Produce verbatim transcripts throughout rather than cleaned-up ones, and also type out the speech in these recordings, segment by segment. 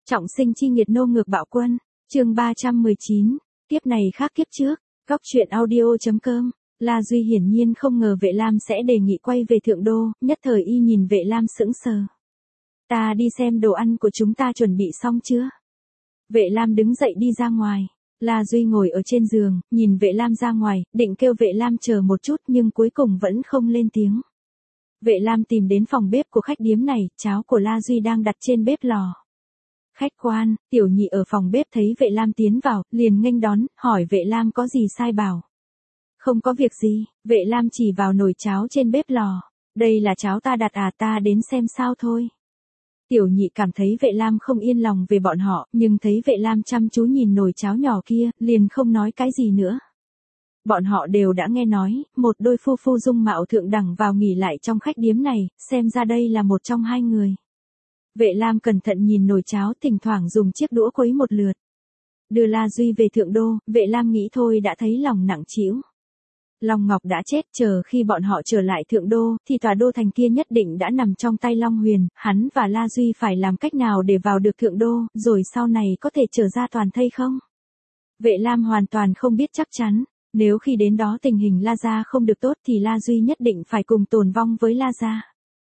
Trọng sinh chi nghiệt nô ngược bạo quân, chương ba trăm mười chín, kiếp này khác kiếp trước, góc truyện audio.com. La Duy hiển nhiên không ngờ Vệ Lam sẽ đề nghị quay về Thượng Đô, nhất thời y nhìn Vệ Lam sững sờ. Ta đi xem đồ ăn của chúng ta chuẩn bị xong chưa? Vệ Lam đứng dậy đi ra ngoài. La Duy ngồi ở trên giường, nhìn Vệ Lam ra ngoài, định kêu Vệ Lam chờ một chút nhưng cuối cùng vẫn không lên tiếng. Vệ Lam tìm đến phòng bếp của khách điếm này, cháo của La Duy đang đặt trên bếp lò. Khách quan, Tiểu Nhị ở phòng bếp thấy Vệ Lam tiến vào, liền nghênh đón, hỏi Vệ Lam có gì sai bảo. Không có việc gì, Vệ Lam chỉ vào nồi cháo trên bếp lò. Đây là cháo ta đặt à, ta đến xem sao thôi. Tiểu Nhị cảm thấy Vệ Lam không yên lòng về bọn họ, nhưng thấy Vệ Lam chăm chú nhìn nồi cháo nhỏ kia, liền không nói cái gì nữa. Bọn họ đều đã nghe nói, một đôi phu phu dung mạo thượng đẳng vào nghỉ lại trong khách điếm này, xem ra đây là một trong hai người. Vệ Lam cẩn thận nhìn nồi cháo, thỉnh thoảng dùng chiếc đũa khuấy một lượt. Đưa La Duy về Thượng Đô, Vệ Lam nghĩ thôi đã thấy lòng nặng trĩu. Long Ngọc đã chết, chờ khi bọn họ trở lại Thượng Đô, thì tòa đô thành kia nhất định đã nằm trong tay Long Huyền, hắn và La Duy phải làm cách nào để vào được Thượng Đô, rồi sau này có thể trở ra toàn thây không? Vệ Lam hoàn toàn không biết chắc chắn, nếu khi đến đó tình hình La Gia không được tốt thì La Duy nhất định phải cùng tồn vong với La Gia.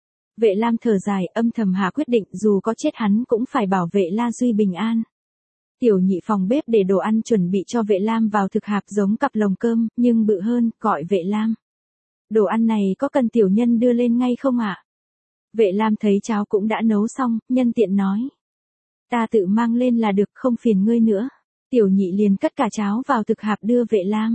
Vệ Lam thở dài, âm thầm hạ quyết định dù có chết hắn cũng phải bảo vệ La Duy bình an. Tiểu Nhị phòng bếp để đồ ăn chuẩn bị cho Vệ Lam vào thực hạp giống cặp lồng cơm, nhưng bự hơn, gọi Vệ Lam. Đồ ăn này có cần tiểu nhân đưa lên ngay không ạ? Vệ Lam thấy cháo cũng đã nấu xong, nhân tiện nói. Ta tự mang lên là được, không phiền ngươi nữa. Tiểu Nhị liền cất cả cháo vào thực hạp đưa Vệ Lam.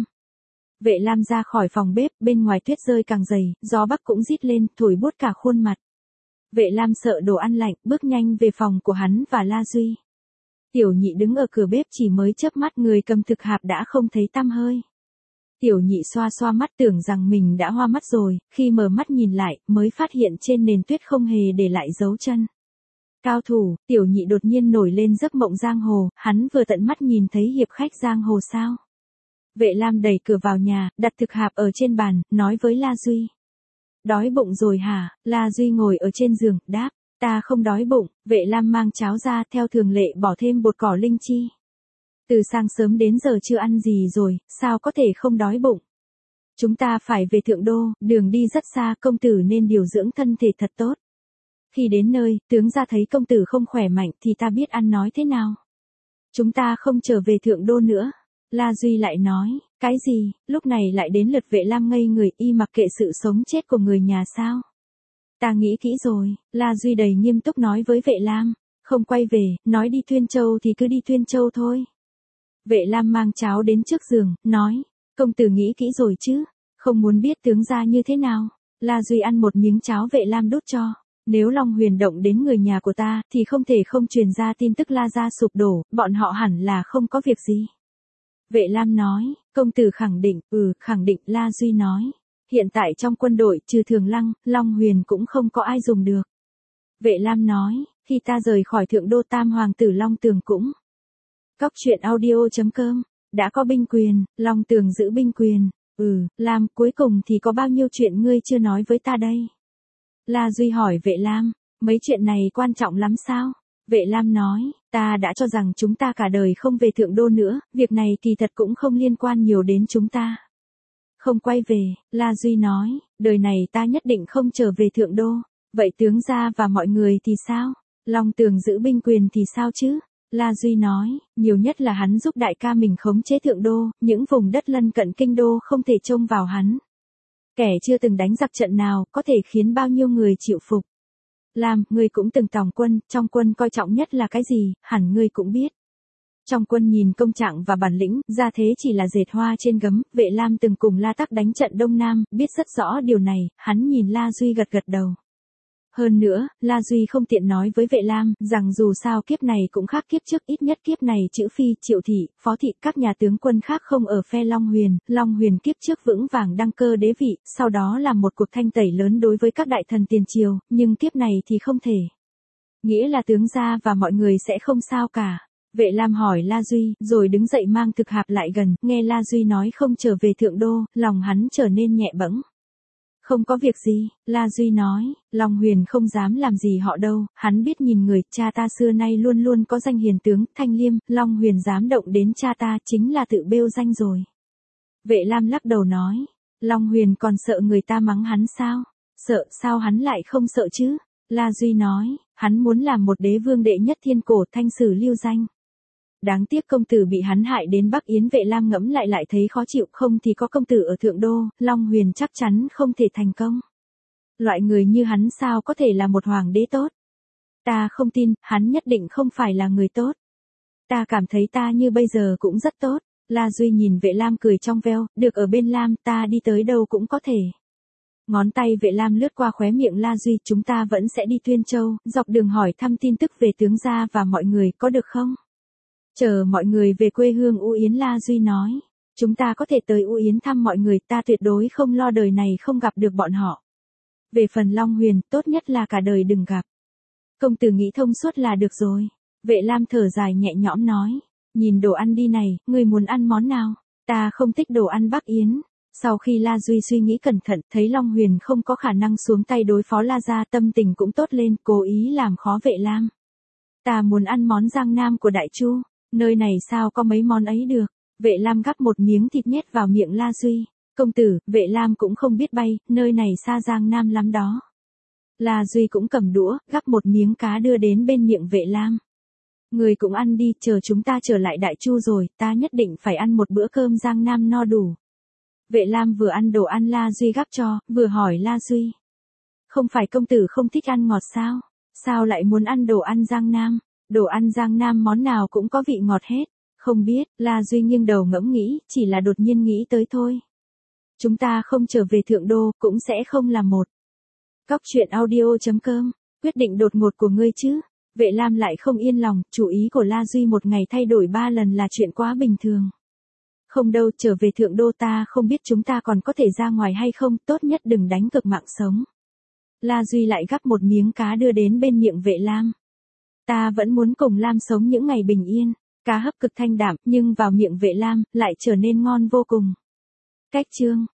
Vệ Lam ra khỏi phòng bếp, bên ngoài tuyết rơi càng dày, gió bắc cũng rít lên, thổi buốt cả khuôn mặt. Vệ Lam sợ đồ ăn lạnh, bước nhanh về phòng của hắn và La Duy. Tiểu Nhị đứng ở cửa bếp chỉ mới chớp mắt người cầm thực hạp đã không thấy tăm hơi. Tiểu Nhị xoa xoa mắt tưởng rằng mình đã hoa mắt rồi, khi mở mắt nhìn lại, mới phát hiện trên nền tuyết không hề để lại dấu chân. Cao thủ, Tiểu Nhị đột nhiên nổi lên giấc mộng giang hồ, hắn vừa tận mắt nhìn thấy hiệp khách giang hồ sao. Vệ Lam đẩy cửa vào nhà, đặt thực hạp ở trên bàn, nói với La Duy. Đói bụng rồi hả? La Duy ngồi ở trên giường, đáp. Ta không đói bụng. Vệ Lam mang cháo ra, theo thường lệ bỏ thêm bột cỏ linh chi. Từ sáng sớm đến giờ chưa ăn gì rồi, sao có thể không đói bụng? Chúng ta phải về Thượng Đô, đường đi rất xa, công tử nên điều dưỡng thân thể thật tốt. Khi đến nơi, tướng gia thấy công tử không khỏe mạnh thì ta biết ăn nói thế nào. Chúng ta không trở về Thượng Đô nữa. La Duy lại nói, cái gì, lúc này lại đến lượt Vệ Lam ngây người, y mặc kệ sự sống chết của người nhà sao? Ta nghĩ kỹ rồi, La Duy đầy nghiêm túc nói với Vệ Lam, không quay về, nói đi Tuyên Châu thì cứ đi Tuyên Châu thôi. Vệ Lam mang cháo đến trước giường, nói, công tử nghĩ kỹ rồi chứ, không muốn biết tướng gia như thế nào. La Duy ăn một miếng cháo Vệ Lam đút cho, nếu Long Huyền động đến người nhà của ta thì không thể không truyền ra tin tức La gia sụp đổ, bọn họ hẳn là không có việc gì. Vệ Lam nói, công tử khẳng định, ừ, khẳng định. La Duy nói, hiện tại trong quân đội trừ Thường Lăng, Long Huyền cũng không có ai dùng được. Vệ Lam nói, khi ta rời khỏi Thượng Đô Tam Hoàng tử Long Tường cũng. Góc truyện audio.com, đã có binh quyền, Long Tường giữ binh quyền, ừ, Lam, cuối cùng thì có bao nhiêu chuyện ngươi chưa nói với ta đây? La Duy hỏi Vệ Lam, mấy chuyện này quan trọng lắm sao? Vệ Lam nói, ta đã cho rằng chúng ta cả đời không về Thượng Đô nữa, việc này kỳ thật cũng không liên quan nhiều đến chúng ta. Không quay về, La Duy nói, đời này ta nhất định không trở về Thượng Đô, vậy tướng gia và mọi người thì sao? Long Tường giữ binh quyền thì sao chứ? La Duy nói, nhiều nhất là hắn giúp đại ca mình khống chế Thượng Đô, những vùng đất lân cận kinh đô không thể trông vào hắn. Kẻ chưa từng đánh giặc trận nào, có thể khiến bao nhiêu người chịu phục. Lam, ngươi cũng từng tòng quân, trong quân coi trọng nhất là cái gì, hẳn ngươi cũng biết. Trong quân nhìn công trạng và bản lĩnh, ra thế chỉ là dệt hoa trên gấm. Vệ Lam từng cùng La Tắc đánh trận Đông Nam, biết rất rõ điều này, hắn nhìn La Duy gật gật đầu. Hơn nữa, La Duy không tiện nói với Vệ Lam, rằng dù sao kiếp này cũng khác kiếp trước, ít nhất kiếp này Chữ Phi, Triệu Thị, Phó Thị, các nhà tướng quân khác không ở phe Long Huyền, Long Huyền kiếp trước vững vàng đăng cơ đế vị, sau đó làm một cuộc thanh tẩy lớn đối với các đại thần tiền triều, nhưng kiếp này thì không thể. Nghĩa là tướng gia và mọi người sẽ không sao cả. Vệ Lam hỏi La Duy, rồi đứng dậy mang thực hạp lại gần, nghe La Duy nói không trở về Thượng Đô, lòng hắn trở nên nhẹ bẫng. Không có việc gì, La Duy nói, Long Huyền không dám làm gì họ đâu, hắn biết nhìn người, cha ta xưa nay luôn luôn có danh hiền tướng, thanh liêm, Long Huyền dám động đến cha ta chính là tự bêu danh rồi. Vệ Lam lắc đầu nói, Long Huyền còn sợ người ta mắng hắn sao? Sợ sao hắn lại không sợ chứ? La Duy nói, hắn muốn làm một đế vương đệ nhất thiên cổ, thanh sử lưu danh. Đáng tiếc công tử bị hắn hại đến Bắc Yến. Vệ Lam ngẫm lại lại thấy khó chịu, không thì có công tử ở Thượng Đô, Long Huyền chắc chắn không thể thành công. Loại người như hắn sao có thể là một hoàng đế tốt? Ta không tin, hắn nhất định không phải là người tốt. Ta cảm thấy ta như bây giờ cũng rất tốt. La Duy nhìn Vệ Lam cười trong veo, được ở bên Lam ta đi tới đâu cũng có thể. Ngón tay Vệ Lam lướt qua khóe miệng La Duy, chúng ta vẫn sẽ đi Tuyên Châu, dọc đường hỏi thăm tin tức về tướng gia và mọi người, có được không? Chờ mọi người về quê hương U Yến. La Duy nói, chúng ta có thể tới U Yến thăm mọi người, ta tuyệt đối không lo đời này không gặp được bọn họ. Về phần Long Huyền, tốt nhất là cả đời đừng gặp. Công tử nghĩ thông suốt là được rồi. Vệ Lam thở dài nhẹ nhõm nói, nhìn đồ ăn đi này, ngươi muốn ăn món nào? Ta không thích đồ ăn Bắc Yến. Sau khi La Duy suy nghĩ cẩn thận, thấy Long Huyền không có khả năng xuống tay đối phó La gia, tâm tình cũng tốt lên, cố ý làm khó Vệ Lam. Ta muốn ăn món Giang Nam của Đại Chu, nơi này sao có mấy món ấy được. Vệ Lam gắp một miếng thịt nhét vào miệng La Duy. Công tử, Vệ Lam cũng không biết bay, nơi này xa Giang Nam lắm đó. La Duy cũng cầm đũa, gắp một miếng cá đưa đến bên miệng Vệ Lam. Người cũng ăn đi, chờ chúng ta trở lại Đại Chu rồi, ta nhất định phải ăn một bữa cơm Giang Nam no đủ. Vệ Lam vừa ăn đồ ăn La Duy gắp cho, vừa hỏi La Duy. Không phải công tử không thích ăn ngọt sao? Sao lại muốn ăn đồ ăn Giang Nam? Đồ ăn Giang Nam món nào cũng có vị ngọt hết. Không biết, La Duy nghiêng đầu ngẫm nghĩ, chỉ là đột nhiên nghĩ tới thôi. Chúng ta không trở về Thượng Đô, cũng sẽ không là một. Cóc truyện audio chấm com, quyết định đột ngột của ngươi chứ? Vệ Lam lại không yên lòng, chủ ý của La Duy một ngày thay đổi ba lần là chuyện quá bình thường. Không đâu, trở về Thượng Đô ta không biết chúng ta còn có thể ra ngoài hay không, tốt nhất đừng đánh cược mạng sống. La Duy lại gắp một miếng cá đưa đến bên miệng Vệ Lam. Ta vẫn muốn cùng Lam sống những ngày bình yên. Cá hấp cực thanh đạm, nhưng vào miệng Vệ Lam, lại trở nên ngon vô cùng. Cách chương